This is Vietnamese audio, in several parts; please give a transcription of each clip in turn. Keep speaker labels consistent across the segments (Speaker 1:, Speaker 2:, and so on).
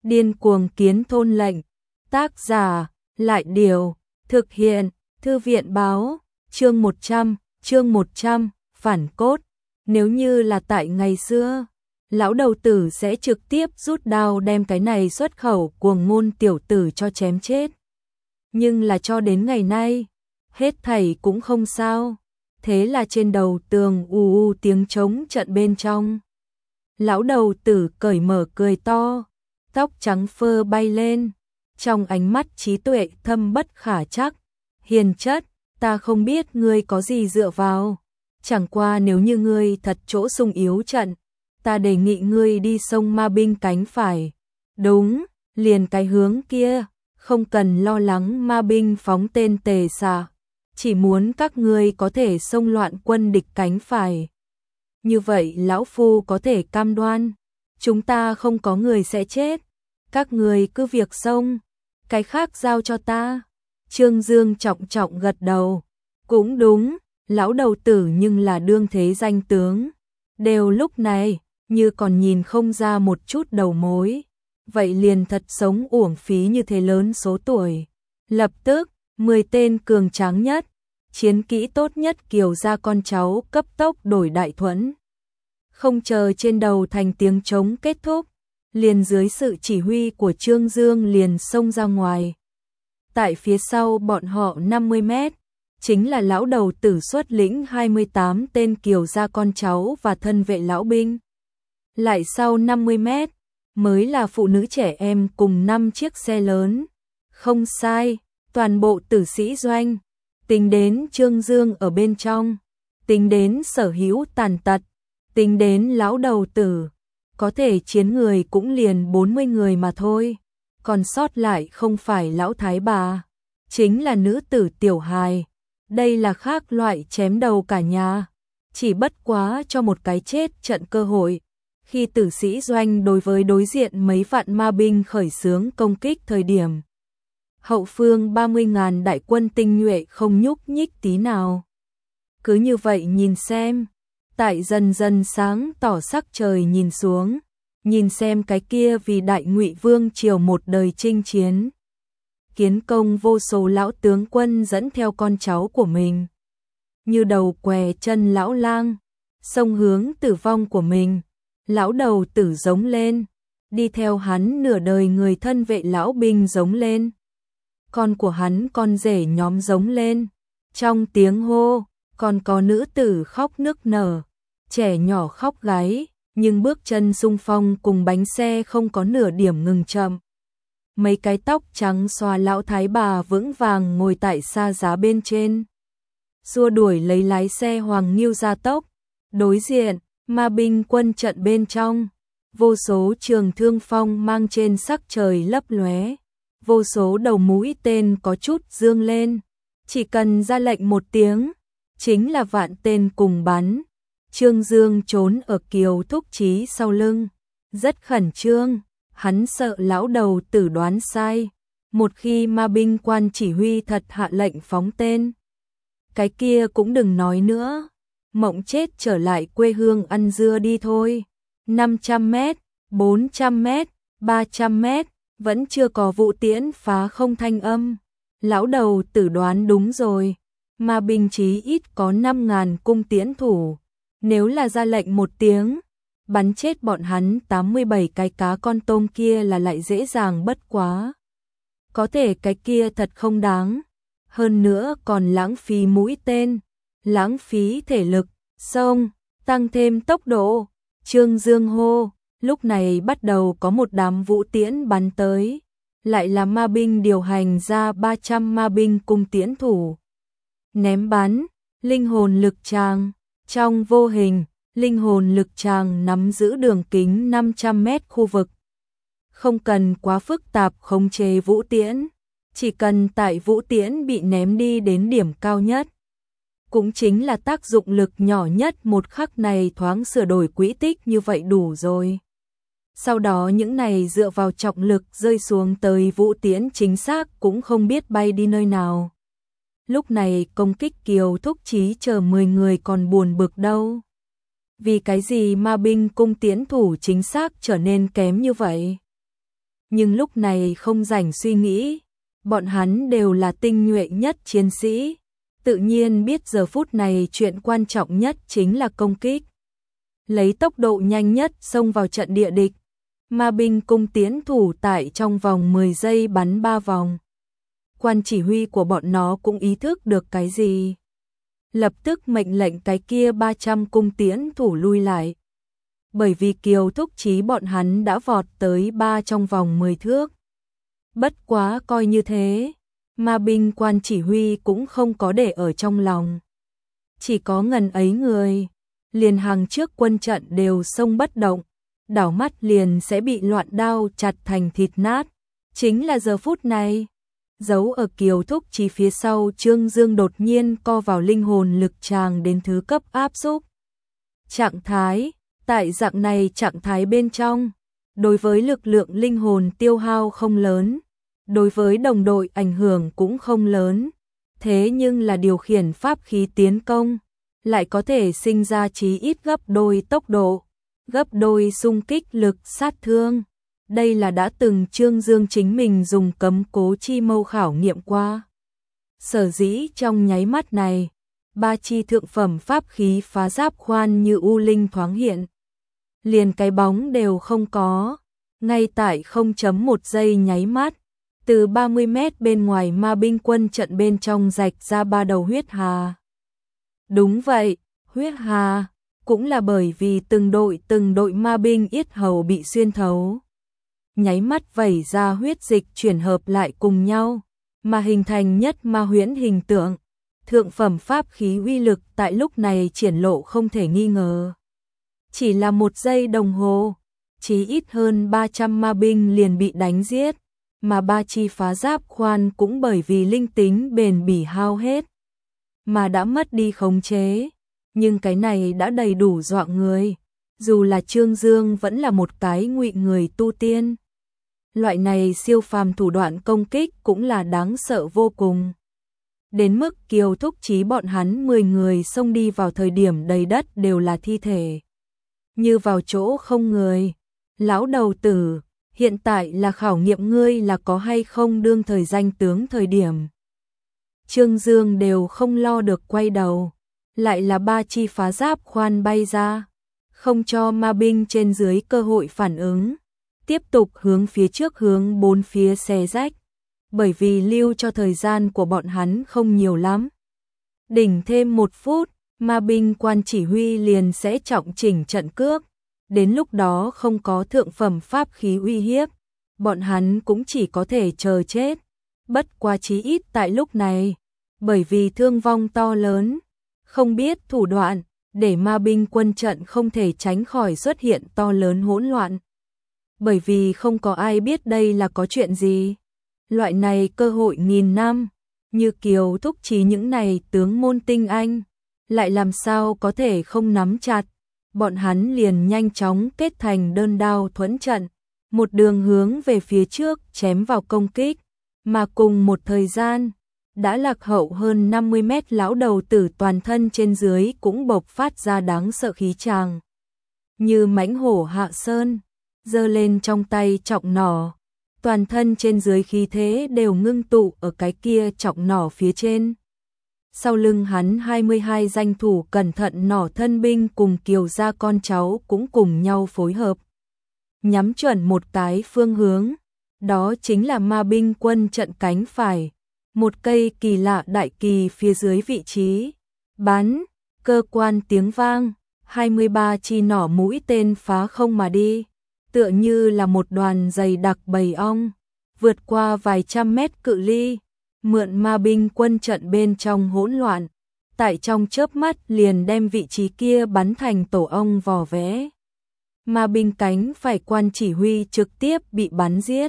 Speaker 1: Điên cuồng kiến thôn lệnh. Tác giả, Lại Điều. Thực hiện, Thư viện báo. Chương 100, phản cốt. Nếu như là tại ngày xưa, lão đầu tử sẽ trực tiếp rút đao đem cái này xuất khẩu cuồng ngôn tiểu tử cho chém chết. Nhưng là cho đến ngày nay, hết thảy cũng không sao. Thế là trên đầu tường ù tiếng trống trận bên trong. Lão đầu tử cởi mở cười to, tóc trắng phơ bay lên, trong ánh mắt trí tuệ thâm bất khả chắc. Hiền chất, ta không biết ngươi có gì dựa vào, chẳng qua nếu như ngươi thật chỗ sung yếu trận, ta đề nghị ngươi đi sông Ma Binh cánh phải. Đúng, liền cái hướng kia, không cần lo lắng Ma Binh phóng tên tề xạ, chỉ muốn các ngươi có thể xông loạn quân địch cánh phải. Như vậy lão phu có thể cam đoan, chúng ta không có người sẽ chết, các ngươi cứ việc xông, cái khác giao cho ta. Trương Dương trọng trọng gật đầu, cũng đúng, lão đầu tử nhưng là đương thế danh tướng, đều lúc này, như còn nhìn không ra một chút đầu mối, vậy liền thật sống uổng phí như thế lớn số tuổi. Lập tức, 10 tên cường tráng nhất, chiến kỹ tốt nhất Kiều gia con cháu cấp tốc đổi đại thuẫn. Không chờ trên đầu thành tiếng trống kết thúc, liền dưới sự chỉ huy của Trương Dương liền xông ra ngoài. Tại phía sau bọn họ 50 mét, chính là lão đầu tử xuất lĩnh 28 tên Kiều gia con cháu và thân vệ lão binh. Lại sau 50 mét, mới là phụ nữ trẻ em cùng 5 chiếc xe lớn. Không sai, toàn bộ tử sĩ doanh, tính đến Trương Dương ở bên trong, tính đến sở hữu tàn tật, tính đến lão đầu tử, có thể chiến người cũng liền 40 người mà thôi. Còn sót lại không phải lão thái bà, chính là nữ tử tiểu hài. Đây là khác loại chém đầu cả nhà, chỉ bất quá cho một cái chết trận cơ hội. Khi tử sĩ doanh đối với đối diện mấy vạn ma binh khởi xướng công kích thời điểm, hậu phương 30.000 đại quân tinh nhuệ không nhúc nhích tí nào. Cứ như vậy nhìn xem, tại dần dần sáng tỏ sắc trời nhìn xuống, nhìn xem cái kia vì đại Ngụy Vương triều một đời chinh chiến, kiến công vô số lão tướng quân dẫn theo con cháu của mình, như đầu què chân lão lang, xông hướng tử vong của mình. Lão đầu tử giống lên, đi theo hắn nửa đời người thân vệ lão binh giống lên, con của hắn con rể nhóm giống lên, trong tiếng hô, còn có nữ tử khóc nức nở, trẻ nhỏ khóc gáy, nhưng bước chân xung phong cùng bánh xe không có nửa điểm ngừng chậm. Mấy cái tóc trắng xòa lão thái bà vững vàng ngồi tại xa giá bên trên, xua đuổi lấy lái xe Hoàng Nghiêu gia tốc. Đối diện, ma binh quân trận bên trong, vô số trường thương phong mang trên sắc trời lấp lóe, vô số đầu mũi tên có chút dương lên, chỉ cần ra lệnh một tiếng, chính là vạn tên cùng bắn. Trương Dương trốn ở Kiều Thúc Chí sau lưng, rất khẩn trương, hắn sợ lão đầu tử đoán sai, một khi ma binh quan chỉ huy thật hạ lệnh phóng tên, cái kia cũng đừng nói nữa, mộng chết trở lại quê hương ăn dưa đi thôi. 500 mét, 400 mét, 300 mét, vẫn chưa có vụ tiễn phá không thanh âm. Lão đầu tử đoán đúng rồi, mà binh chí ít có 5.000 cung tiễn thủ. Nếu là ra lệnh một tiếng, bắn chết bọn hắn 87 cái cá con tôm kia là lại dễ dàng bất quá. Có thể cái kia thật không đáng, hơn nữa còn lãng phí mũi tên, lãng phí thể lực, xông, tăng thêm tốc độ. Trương Dương hô, lúc này bắt đầu có một đám vũ tiễn bắn tới, lại là ma binh điều hành ra 300 ma binh cung tiễn thủ. Ném bắn, linh hồn lực tràng, trong vô hình, linh hồn lực tràng nắm giữ đường kính 500 mét khu vực. Không cần quá phức tạp khống chế vũ tiễn, chỉ cần tại vũ tiễn bị ném đi đến điểm cao nhất, cũng chính là tác dụng lực nhỏ nhất một khắc này thoáng sửa đổi quỹ tích như vậy đủ rồi. Sau đó những này dựa vào trọng lực rơi xuống tới vũ tiễn chính xác cũng không biết bay đi nơi nào. Lúc này công kích Kiều Thúc Chí chờ 10 người còn buồn bực đâu. Vì cái gì ma binh cung tiễn thủ chính xác trở nên kém như vậy? nhưng lúc này không rảnh suy nghĩ, bọn hắn đều là tinh nhuệ nhất chiến sĩ, tự nhiên biết giờ phút này chuyện quan trọng nhất chính là công kích. Lấy tốc độ nhanh nhất xông vào trận địa địch, ma binh cung tiến thủ tại trong vòng 10 giây bắn 3 vòng. Quan chỉ huy của bọn nó cũng ý thức được cái gì. Lập tức mệnh lệnh cái kia 300 cung tiến thủ lui lại. Bởi vì Kiều Thúc Chí bọn hắn đã vọt tới 3 trong vòng 10 thước. Bất quá coi như thế, ma binh quan chỉ huy cũng không có để ở trong lòng. Chỉ có ngần ấy người, liền hàng trước quân trận đều xông bất động, đảo mắt liền sẽ bị loạn đao chặt thành thịt nát. Chính là giờ phút này, giấu ở Kiều Thúc Chí phía sau Trương Dương đột nhiên co vào linh hồn lực tràng đến thứ cấp áp xúc. Trạng thái, tại dạng này trạng thái bên trong, đối với lực lượng linh hồn tiêu hao không lớn, đối với đồng đội ảnh hưởng cũng không lớn, thế nhưng là điều khiển pháp khí tiến công, lại có thể sinh ra chí ít gấp đôi tốc độ, gấp đôi xung kích lực sát thương. Đây là đã từng Trương Dương chính mình dùng cấm cố chi mâu khảo nghiệm qua. Sở dĩ trong nháy mắt này, 3 chi thượng phẩm pháp khí phá giáp khoan như u linh thoáng hiện. Liền cái bóng đều không có, ngay tại 0.1 giây nháy mắt, từ 30 mét bên ngoài ma binh quân trận bên trong rạch ra 3 đầu huyết hà. Đúng vậy, huyết hà, cũng là bởi vì từng đội ma binh yết hầu bị xuyên thấu. Nháy mắt vẩy ra huyết dịch chuyển hợp lại cùng nhau, mà hình thành nhất ma huyễn hình tượng. Thượng phẩm pháp khí uy lực tại lúc này triển lộ không thể nghi ngờ. Chỉ là 1 giây đồng hồ, chí ít hơn 300 ma binh liền bị đánh giết, mà 3 chi phá giáp khoan cũng bởi vì linh tính bền bỉ hao hết, mà đã mất đi khống chế. Nhưng cái này đã đầy đủ dọa người, dù là Trương Dương vẫn là một cái ngụy người tu tiên. Loại này siêu phàm thủ đoạn công kích cũng là đáng sợ vô cùng. Đến mức Kiều Thúc Chí bọn hắn 10 người xông đi vào thời điểm đầy đất đều là thi thể. Như vào chỗ không người. Lão đầu tử, hiện tại là khảo nghiệm ngươi là có hay không đương thời danh tướng thời điểm. Trương Dương đều không lo được quay đầu. Lại là 3 chi phá giáp khoan bay ra. Không cho ma binh trên dưới cơ hội phản ứng. Tiếp tục hướng phía trước hướng 4 phía xé rách. Bởi vì lưu cho thời gian của bọn hắn không nhiều lắm. Đỉnh thêm 1 phút, ma binh quan chỉ huy liền sẽ trọng chỉnh trận cước. Đến lúc đó không có thượng phẩm pháp khí uy hiếp, bọn hắn cũng chỉ có thể chờ chết. Bất quá chí ít tại lúc này, bởi vì thương vong to lớn, không biết thủ đoạn, để ma binh quân trận không thể tránh khỏi xuất hiện to lớn hỗn loạn. Bởi vì không có ai biết đây là có chuyện gì. Loại này cơ hội nghìn năm, như Kiều Thúc Chí những này tướng môn tinh anh, lại làm sao có thể không nắm chặt. Bọn hắn liền nhanh chóng kết thành đơn đao thuẫn trận, một đường hướng về phía trước chém vào công kích, mà cùng một thời gian, đã lạc hậu hơn 50 mét lão đầu tử toàn thân trên dưới cũng bộc phát ra đáng sợ khí tràng. Như mãnh hổ hạ sơn, giơ lên trong tay trọng nỏ, toàn thân trên dưới khí thế đều ngưng tụ ở cái kia trọng nỏ phía trên. Sau lưng hắn 22 danh thủ cẩn thận nỏ thân binh cùng Kiều gia con cháu cũng cùng nhau phối hợp. Nhắm chuẩn một cái phương hướng, đó chính là ma binh quân trận cánh phải. Một cây kỳ lạ đại kỳ phía dưới vị trí. Bắn, cơ quan tiếng vang, 23 chi nỏ mũi tên phá không mà đi. Tựa như là một đoàn dày đặc bầy ong, vượt qua vài trăm mét cự ly. Mượn ma binh quân trận bên trong hỗn loạn, tại trong chớp mắt liền đem vị trí kia bắn thành tổ ong vò vẽ. Ma binh cánh phải quan chỉ huy trực tiếp bị bắn giết.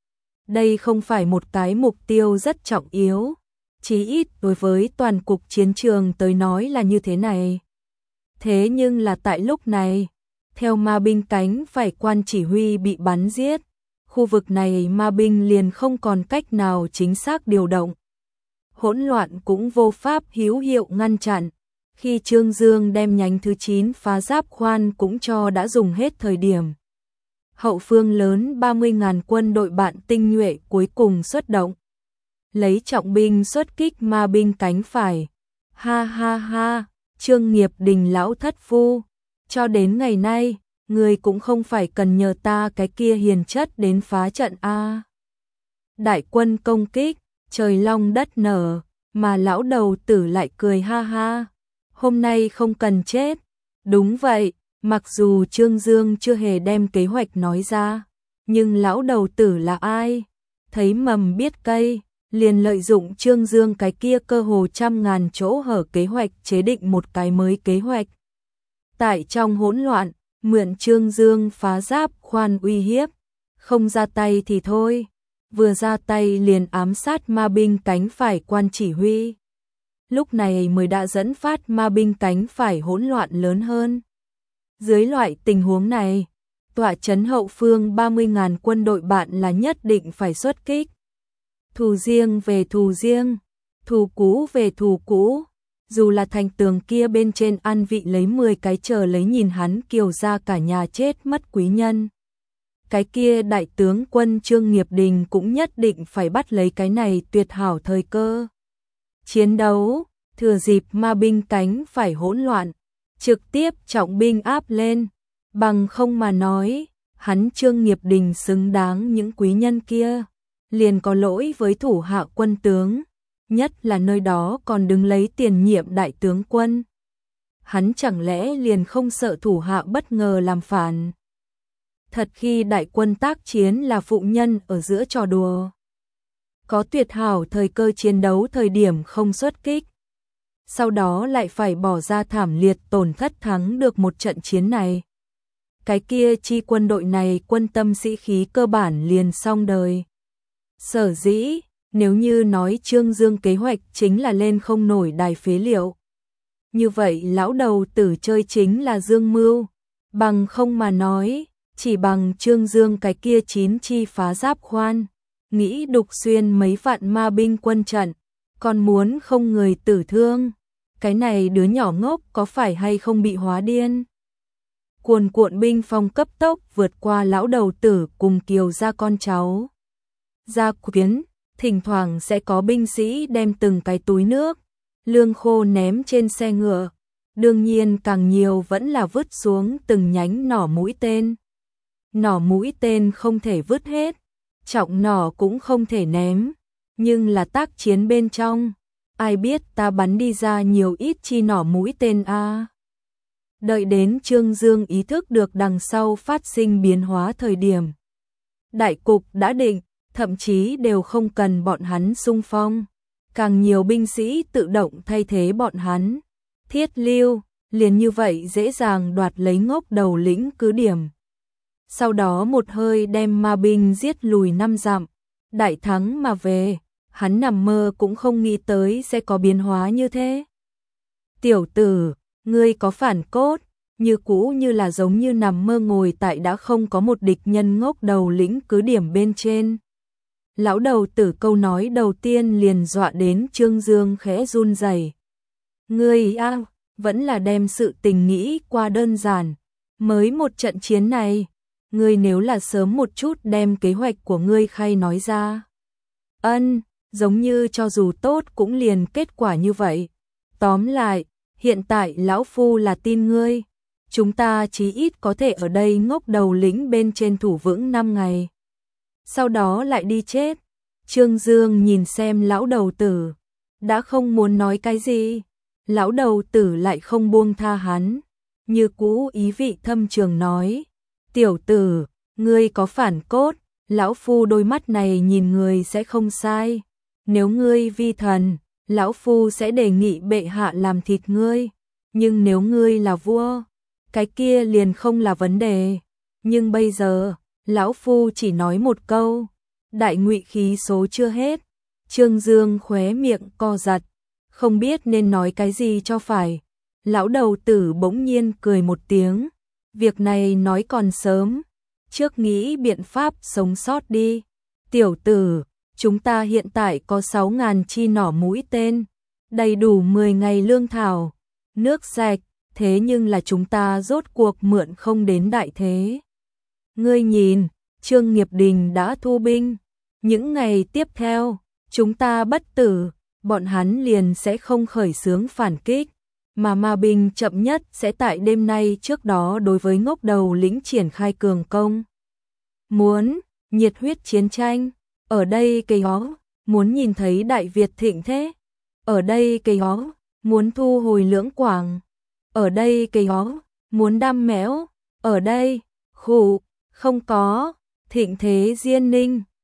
Speaker 1: Đây không phải một cái mục tiêu rất trọng yếu, chí ít đối với toàn cục chiến trường tới nói là như thế này. Thế nhưng là tại lúc này, theo ma binh cánh phải quan chỉ huy bị bắn giết, khu vực này ma binh liền không còn cách nào chính xác điều động. Hỗn loạn cũng vô pháp hữu hiệu ngăn chặn. Khi Trương Dương đem nhánh thứ 9 phá giáp khoan cũng cho đã dùng hết thời điểm. hậu phương lớn 30.000 quân đội bạn tinh nhuệ cuối cùng xuất động. Lấy trọng binh xuất kích ma binh cánh phải. Ha ha ha, Trương Nghiệp Đình lão thất phu, cho đến ngày nay, người cũng không phải cần nhờ ta cái kia hiền chất đến phá trận a. Đại quân công kích, trời long đất nở, mà lão đầu tử lại cười ha ha. Hôm nay không cần chết. Đúng vậy, mặc dù Trương Dương chưa hề đem kế hoạch nói ra, nhưng lão đầu tử là ai? Thấy mầm biết cây, liền lợi dụng Trương Dương cái kia cơ hồ 100.000 chỗ hở kế hoạch chế định một cái mới kế hoạch. Tại trong hỗn loạn, mượn Trương Dương phá giáp khoan uy hiếp, không ra tay thì thôi, vừa ra tay liền ám sát ma binh cánh phải quan chỉ huy. Lúc này mới đã dẫn phát ma binh cánh phải hỗn loạn lớn hơn. Dưới loại tình huống này, tọa trấn hậu phương 30.000 quân đội bạn là nhất định phải xuất kích. Thù riêng về thù riêng, thù cũ về thù cũ, dù là thành tường kia bên trên ăn vị lấy 10 cái chờ lấy nhìn hắn kiều ra cả nhà chết mất quý nhân. Cái kia đại tướng quân Trương Nghiệp Đình cũng nhất định phải bắt lấy cái này tuyệt hảo thời cơ. Chiến đấu, thừa dịp ma binh cánh phải hỗn loạn, trực tiếp trọng binh áp lên, bằng không mà nói, hắn Trương Nghiệp Đình xứng đáng những quý nhân kia, liền có lỗi với thủ hạ quân tướng, nhất là nơi đó còn đứng lấy tiền nhiệm đại tướng quân. Hắn chẳng lẽ liền không sợ thủ hạ bất ngờ làm phản? Thật khi đại quân tác chiến là phụ nhân ở giữa trò đùa. Có tuyệt hảo thời cơ chiến đấu thời điểm không xuất kích, sau đó lại phải bỏ ra thảm liệt tổn thất thắng được một trận chiến này. Cái kia chi quân đội này quân tâm sĩ khí cơ bản liền xong đời. Sở dĩ, nếu như nói Trương Dương kế hoạch chính là lên không nổi đài phế liệu, như vậy lão đầu tử chơi chính là Dương mưu, bằng không mà nói, chỉ bằng Trương Dương cái kia 9 chi phá giáp khoan, nghĩ đục xuyên mấy vạn ma binh quân trận, còn muốn không người tử thương. Cái này đứa nhỏ ngốc có phải hay không bị hóa điên? Cuồn cuộn binh phong cấp tốc vượt qua lão đầu tử cùng kiều gia con cháu. Gia quyến, thỉnh thoảng sẽ có binh sĩ đem từng cái túi nước, lương khô ném trên xe ngựa. Đương nhiên càng nhiều vẫn là vứt xuống từng nhánh nỏ mũi tên. Nỏ mũi tên không thể vứt hết, trọng nỏ cũng không thể ném, nhưng là tác chiến bên trong, ai biết ta bắn đi ra nhiều ít chi nỏ mũi tên a. Đợi đến Trương Dương ý thức được đằng sau phát sinh biến hóa thời điểm, đại cục đã định, thậm chí đều không cần bọn hắn xung phong, càng nhiều binh sĩ tự động thay thế bọn hắn. Thiết Lưu liền như vậy dễ dàng đoạt lấy ngốc đầu lĩnh cứ điểm. Sau đó một hơi đem ma binh giết lùi 5 dặm, đại thắng mà về, hắn nằm mơ cũng không nghĩ tới sẽ có biến hóa như thế. Tiểu tử, ngươi có phản cốt, như cũ như là giống như nằm mơ ngồi tại đã không có một địch nhân ngốc đầu lĩnh cứ điểm bên trên. Lão đầu tử câu nói đầu tiên liền dọa đến Trương Dương khẽ run rẩy. Ngươi a, vẫn là đem sự tình nghĩ qua đơn giản, mới một trận chiến này, ngươi nếu là sớm một chút đem kế hoạch của ngươi khai nói ra. Giống như cho dù tốt cũng liền kết quả như vậy. Tóm lại, hiện tại lão phu là tin ngươi, chúng ta chí ít có thể ở đây ngốc đầu lĩnh bên trên thủ vững 5 ngày. Sau đó lại đi chết. Trương Dương nhìn xem lão đầu tử, đã không muốn nói cái gì, lão đầu tử lại không buông tha hắn, như cũ ý vị thâm trường nói, tiểu tử, ngươi có phản cốt, lão phu đôi mắt này nhìn người sẽ không sai, nếu ngươi vi thần, lão phu sẽ đề nghị bệ hạ làm thịt ngươi, nhưng nếu ngươi là vua, cái kia liền không là vấn đề, nhưng bây giờ, lão phu chỉ nói một câu, đại ngụy khí số chưa hết. Trương Dương khóe miệng co giật, không biết nên nói cái gì cho phải. Lão đầu tử bỗng nhiên cười một tiếng, việc này nói còn sớm, trước nghĩ biện pháp sống sót đi. Tiểu tử, chúng ta hiện tại có 6.000 chi nỏ mũi tên, đầy đủ 10 ngày lương thảo, nước sạch, thế nhưng là chúng ta rốt cuộc mượn không đến đại thế. Ngươi nhìn, Trương Nghiệp Đình đã thu binh. Những ngày tiếp theo, chúng ta bất tử, bọn hắn liền sẽ không khởi xướng phản kích, mà ma binh chậm nhất sẽ tại đêm nay trước đó đối với Ngốc Đầu lĩnh triển khai cường công. Muốn nhiệt huyết chiến tranh, ở đây cây ó, muốn nhìn thấy Đại Việt thịnh thế, ở đây cây ó, muốn thu hồi Lưỡng Quảng, ở đây cây ó, muốn đam mẽo, ở đây, khụ, không có, thịnh thế Diên Ninh.